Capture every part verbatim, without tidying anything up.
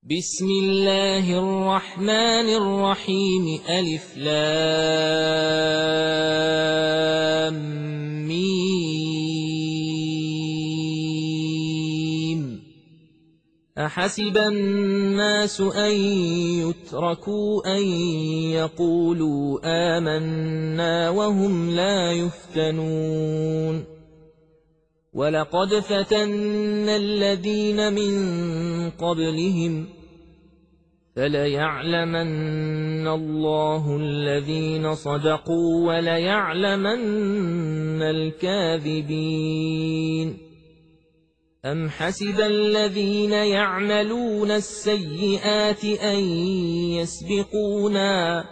بسم الله الرحمن الرحيم ألف لام ميم أحسب الناس أن يتركوا أن يقولوا آمنا وهم لا يفتنون ولقد فتنا الذين من قبلهم فليعلمن الله الذين صدقوا وليعلمن الكاذبين أم حسب الذين يعملون السيئات أن يسبقونا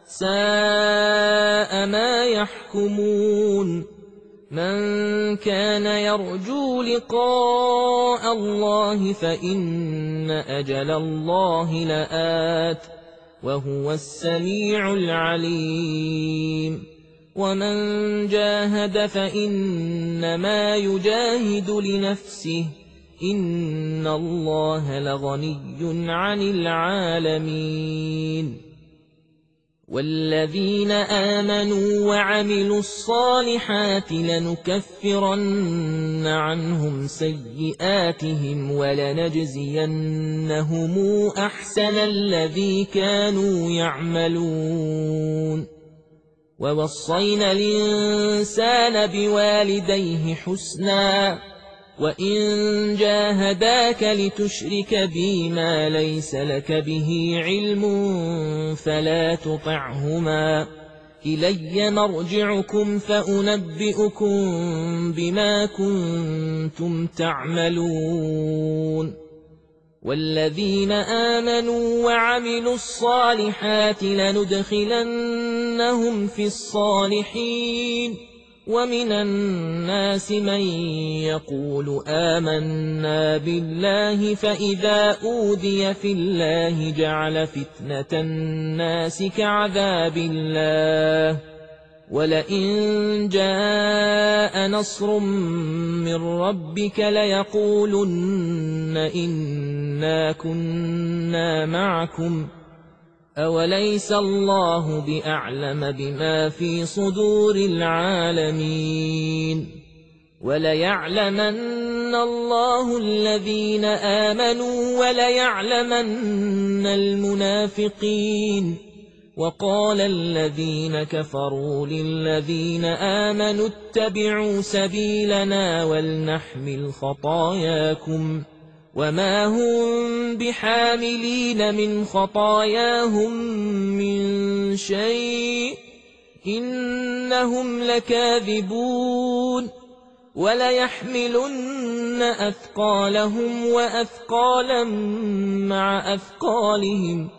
ساء ما يحكمون من كان يرجو لقاء الله فإن أجل الله لآت وهو السميع العليم ومن جاهد فإنما يجاهد لنفسه إن الله لغني عن العالمين والذين آمنوا وعملوا الصالحات لنكفرن عنهم سيئاتهم ولنجزينهم أحسن الذي كانوا يعملون ووصينا الإنسان بوالديه حسنا وإن جاهداك لتشرك بي ما ليس لك به علم فلا تطعهما إلي مرجعكم فأنبئكم بما كنتم تعملون والذين آمنوا وعملوا الصالحات لندخلنهم في الصالحين ومن الناس من يقول آمنا بالله فإذا أوذي في الله جعل فتنة الناس كعذاب الله ولئن جاء نصر من ربك ليقولن إنا كنا معكم أوليس الله بأعلم بما في صدور العالمين وليعلمن الله الذين آمنوا وليعلمن المنافقين وقال الذين كفروا للذين آمنوا اتبعوا سبيلنا ولنحمل خطاياكم وما هم بحاملين من خطاياهم من شيء إنهم لكاذبون وليحملن أثقالهم وأثقالا مع أثقالهم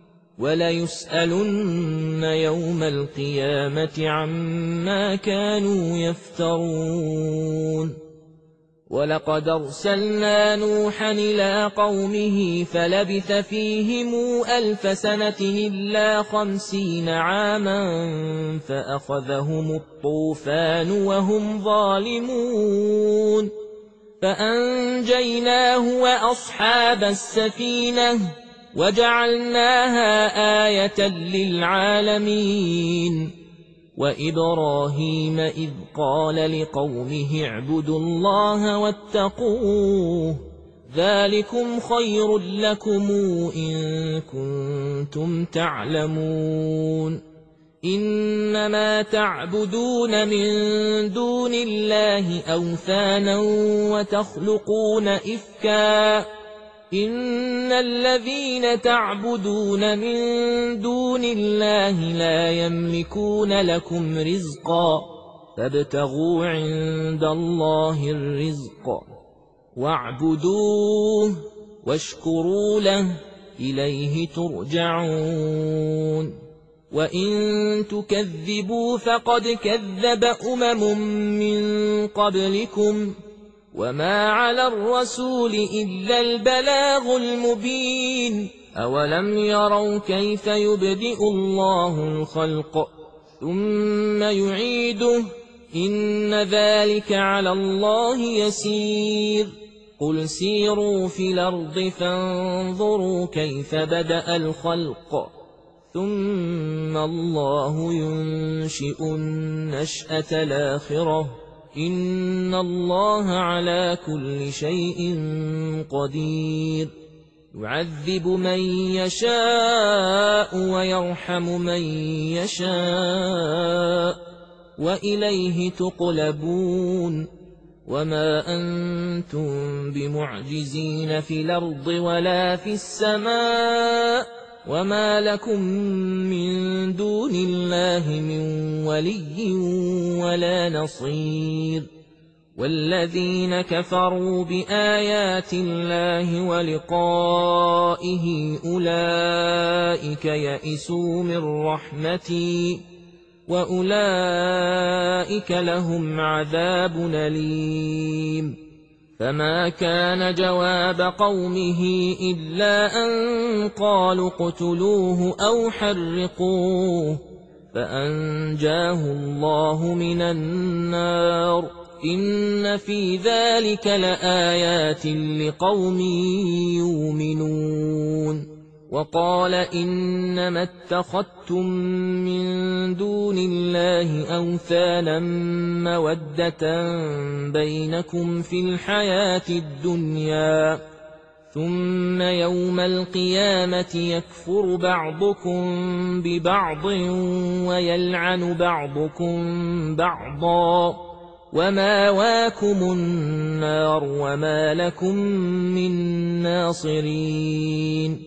وليسألن يوم القيامة عما كانوا يفترون ولقد أرسلنا نوحا إلى قومه فلبث فيهم ألف سنة إلا خمسين عاما فأخذهم الطوفان وهم ظالمون فأنجيناه وأصحاب السفينة وجعلناها آية للعالمين وإبراهيم إذ قال لقومه اعبدوا الله واتقوه ذلكم خير لكم إن كنتم تعلمون إنما تعبدون من دون الله أوثانا وتخلقون إفكا إن الذين تعبدون من دون الله لا يملكون لكم رزقا فابتغوا عند الله الرزق واعبدوه واشكروا له إليه ترجعون وإن تكذبوا فقد كذب أمم من قبلكم وما على الرسول إلا البلاغ المبين أولم يروا كيف يبدئ الله الخلق ثم يعيده إن ذلك على الله يسير قل سيروا في الأرض فانظروا كيف بدأ الخلق ثم الله ينشئ النشأة الآخرة إن الله على كل شيء قدير يعذب من يشاء ويرحم من يشاء وإليه تقلبون وما أنتم بمعجزين في الأرض ولا في السماء وما لكم من دون الله من ولي ولا نصير والذين كفروا بآيات الله ولقائه أولئك يئسوا من رحمتي وأولئك لهم عذاب أليم فما كان جواب قومه إلا أن قالوا اقتلوه أو حرقوه فأنجاه الله من النار إن في ذلك لآيات لقوم يؤمنون وقال إنما اتخذتم من دون الله أوثانا مودة بينكم في الحياة الدنيا ثم يوم القيامة يكفر بعضكم ببعض ويلعن بعضكم بعضا وماواكم النار وما لكم من ناصرين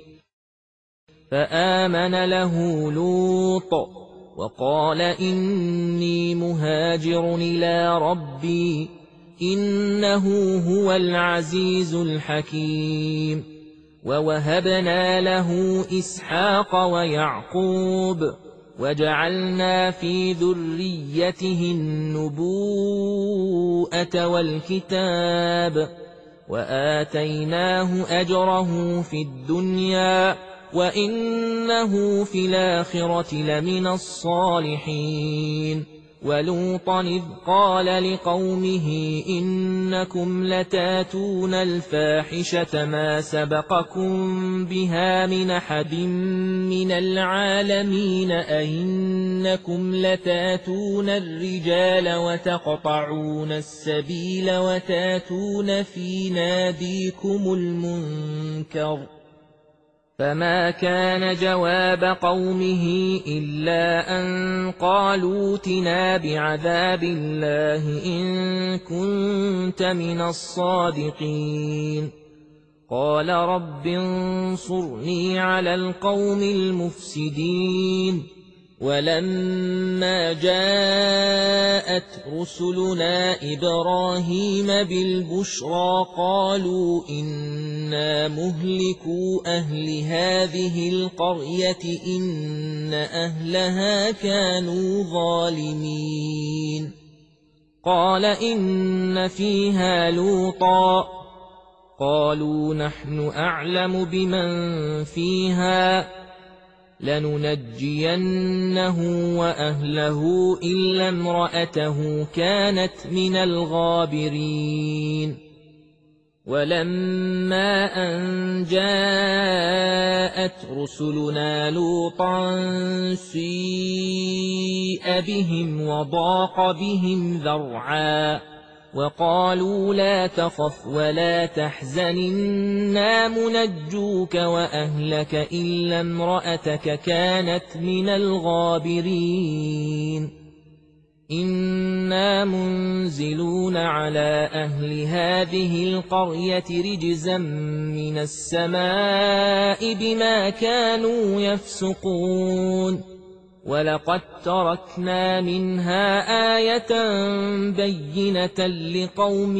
فآمن له لوط وقال إني مهاجر إلى ربي إنه هو العزيز الحكيم ووهبنا له إسحاق ويعقوب وجعلنا في ذريته النبوءة والكتاب وآتيناه أجره في الدنيا وإنه في الآخرة لمن الصالحين ولوطا إذ قال لقومه إنكم لتاتون الفاحشة ما سبقكم بها من أحد من العالمين أئنكم لتاتون الرجال وتقطعون السبيل وتاتون في ناديكم المنكر فما كان جواب قومه إلا أن قالوا ائتنا بعذاب الله إن كنت من الصادقين قال رب انصرني على القوم المفسدين ولما جاءت رسلنا إبراهيم بالبشرى قالوا إنا مهلكو أهل هذه القرية إن أهلها كانوا ظالمين قال إن فيها لوطا قالوا نحن أعلم بمن فيها لننجينه وأهله إلا امرأته كانت من الغابرين ولما أن جاءت رسلنا لوطا سيء بهم وضاق بهم ذرعا وقالوا لا تخف ولا تحزن إنا منجوك وأهلك إلا امرأتك كانت من الغابرين إنا منزلون على أهل هذه القرية رجزا من السماء بما كانوا يفسقون ولقد تركنا منها آية بينة لقوم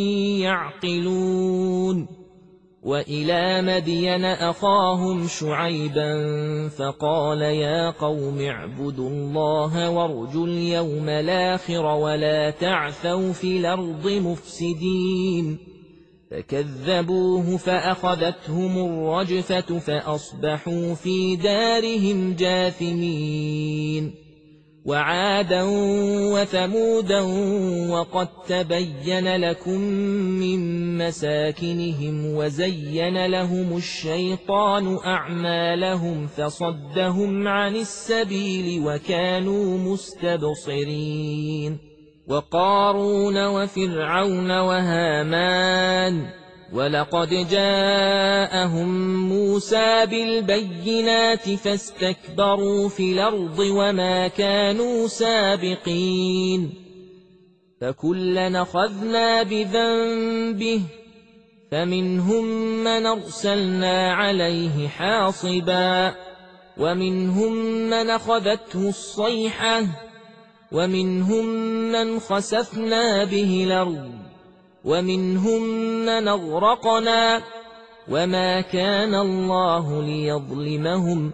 يعقلون وإلى مدين أخاهم شعيبا فقال يا قوم اعبدوا الله وارجوا اليوم الآخر ولا تعثوا في الأرض مفسدين فكذبوه فأخذتهم الرجفة فأصبحوا في دارهم جاثمين وعادا وثمودا وقد تبين لكم من مساكنهم وزين لهم الشيطان أعمالهم فصدهم عن السبيل وكانوا مستبصرين وقارون وفرعون وهامان ولقد جاءهم موسى بالبينات فاستكبروا في الأرض وما كانوا سابقين فكلا أخذنا بذنبه فمنهم من أرسلنا عليه حاصبا ومنهم من أخذته الصيحة ومنهم من خسفنا به الأرض ومنهم من أغرقنا وما كان الله ليظلمهم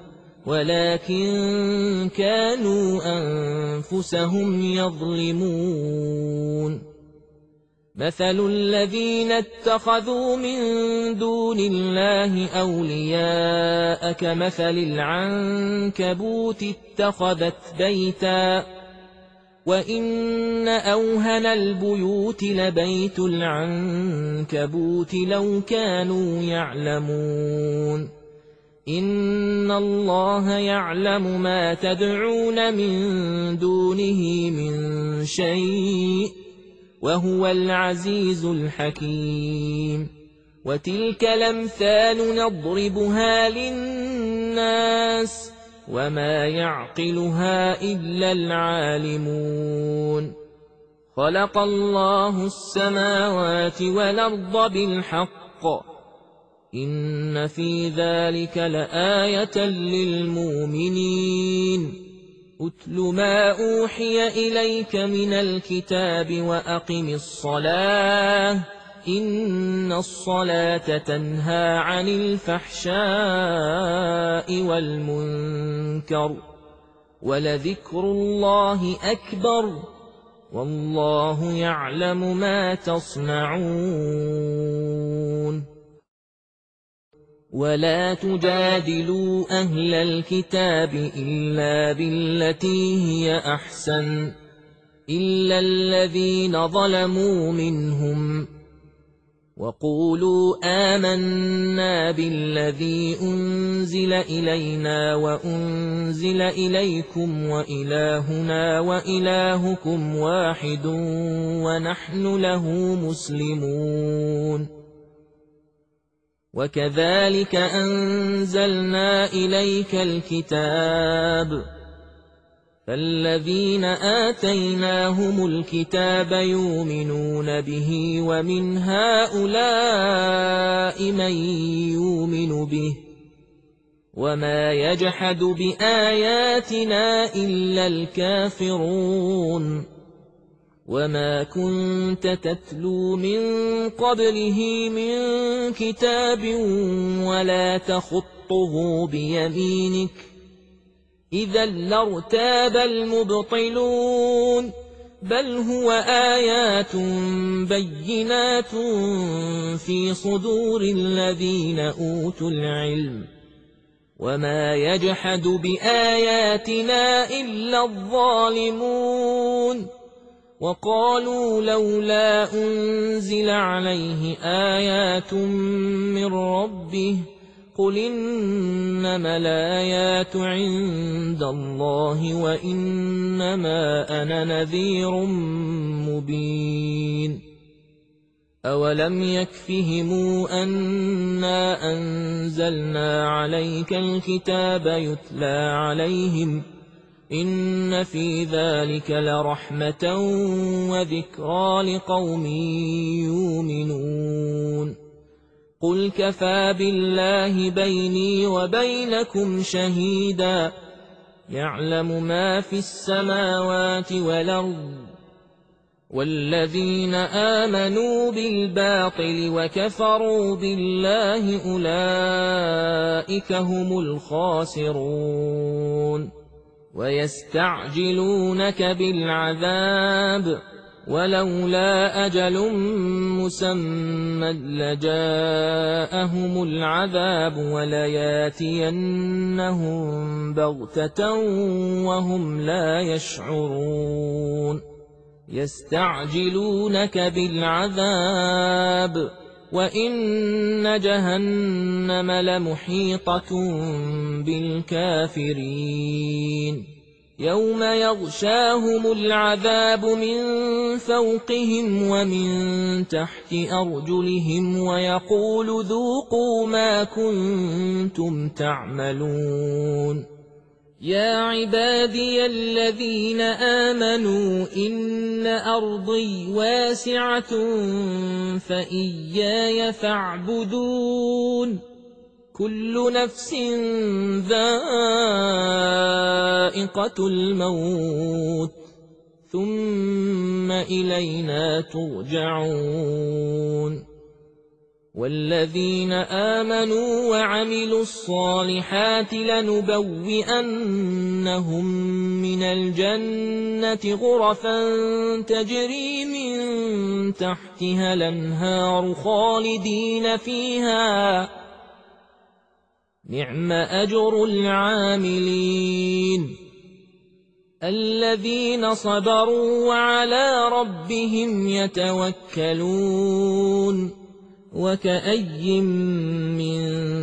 ولكن كانوا أنفسهم يظلمون مثل الذين اتخذوا من دون الله أولياء كمثل العنكبوت اتخذت بيتا وإن أوهن البيوت لبيت العنكبوت لو كانوا يعلمون إن الله يعلم ما تدعون من دونه من شيء وهو العزيز الحكيم وتلك الأمثال نضربها للناس وما يعقلها إلا العالمون خلق الله السماوات والأرض بالحق إن في ذلك لآية للمؤمنين أتل ما أوحي إليك من الكتاب وأقم الصلاة إن الصلاة تنهى عن الفحشاء والمنكر ولذكر الله أكبر والله يعلم ما تصنعون ولا تجادلوا أهل الكتاب إلا بالتي هي أحسن إلا الذين ظلموا منهم وقولوا آمنا بالذي أنزل إلينا وأنزل إليكم وإلهنا وإلهكم واحد ونحن له مسلمون وكذلك أنزلنا إليك الكتاب فالذين آتيناهم الكتاب يؤمنون به ومن هؤلاء من يؤمن به وما يجحد بآياتنا إلا الكافرون وما كنت تتلو من قبله من كتاب ولا تخطه بيمينك إذا لارتاب المبطلون بل هو آيات بينات في صدور الذين أوتوا العلم وما يجحد بآياتنا إلا الظالمون وقالوا لولا أنزل عليه آيات من ربه قل إنما الآيات عند الله وإنما أنا نذير مبين أولم يكفهم أنا أنزلنا عليك الكتاب يتلى عليهم إن في ذلك لرحمة وذكرى لقوم يؤمنون قل كفى بالله بيني وبينكم شهيدا يعلم ما في السماوات والأرض والذين آمنوا بالباطل وكفروا بالله أولئك هم الخاسرون ويستعجلونك بالعذاب ولولا أجل مسمى لجاءهم العذاب ولياتينهم بغتة وهم لا يشعرون يستعجلونك بالعذاب وإن جهنم لمحيطة بالكافرين يوم يغشاهم العذاب من فوقهم ومن تحت أرجلهم ويقول ذوقوا ما كنتم تعملون يا عبادي الذين آمنوا إن أرضي واسعة فإياي فاعبدون كل نفس ذائقة الموت ثم إلينا ترجعون والذين آمنوا وعملوا الصالحات لنبوئنهم من الجنة غرفا تجري من تحتها الأنهار خالدين فيها نعم أجر العاملين الذين صبروا وعلى ربهم يتوكلون وكأي من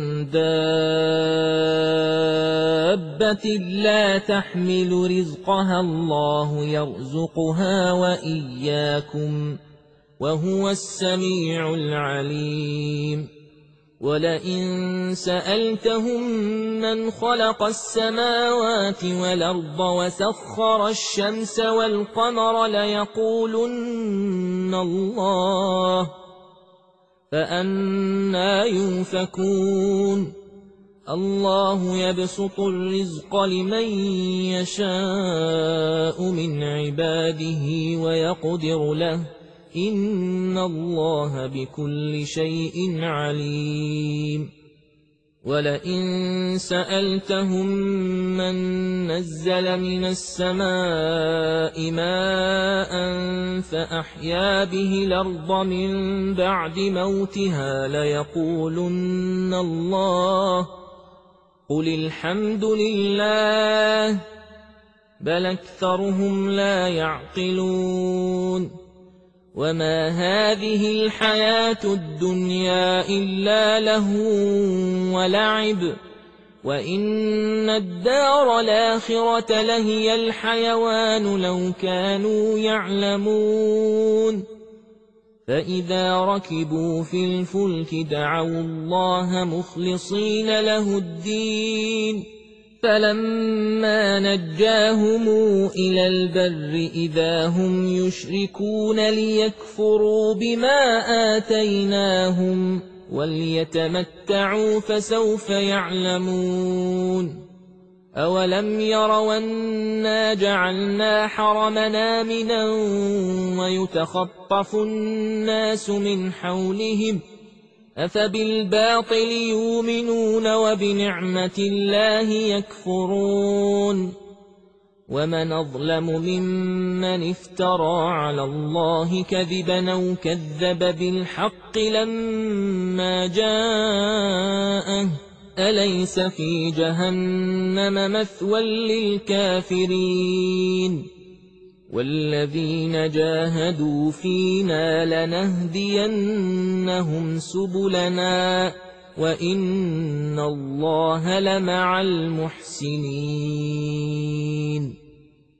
دابة لا تحمل رزقها الله يرزقها وإياكم وهو السميع العليم ولئن سألتهم من خلق السماوات والأرض وسخر الشمس والقمر ليقولن الله فأنى يؤفكون الله يبسط الرزق لمن يشاء من عباده ويقدر له إن الله بكل شيء عليم ولئن سألتهم من نزل من السماء ماء فأحيا به الأرض من بعد موتها ليقولن الله قل الحمد لله بل أكثرهم لا يعقلون وما هذه الحياة الدنيا إلا لهو ولعب وإن الدار الآخرة لهي الحيوان لو كانوا يعلمون فإذا ركبوا في الفلك دعوا الله مخلصين له الدين فلما نجاهم إلى البر إذا هم يشركون ليكفروا بما آتيناهم وليتمتعوا فسوف يعلمون أولم يروا أنا جعلنا حرمنا آمنا ويتخطف الناس من حولهم أفبالباطل يؤمنون وبنعمة الله يكفرون ومن أظلم ممن افترى على الله كذبا أو كذب بالحق لما جاءه أليس في جهنم مثوى للكافرين والذين جاهدوا فينا لنهدينهم سبلنا وإن الله لمع المحسنين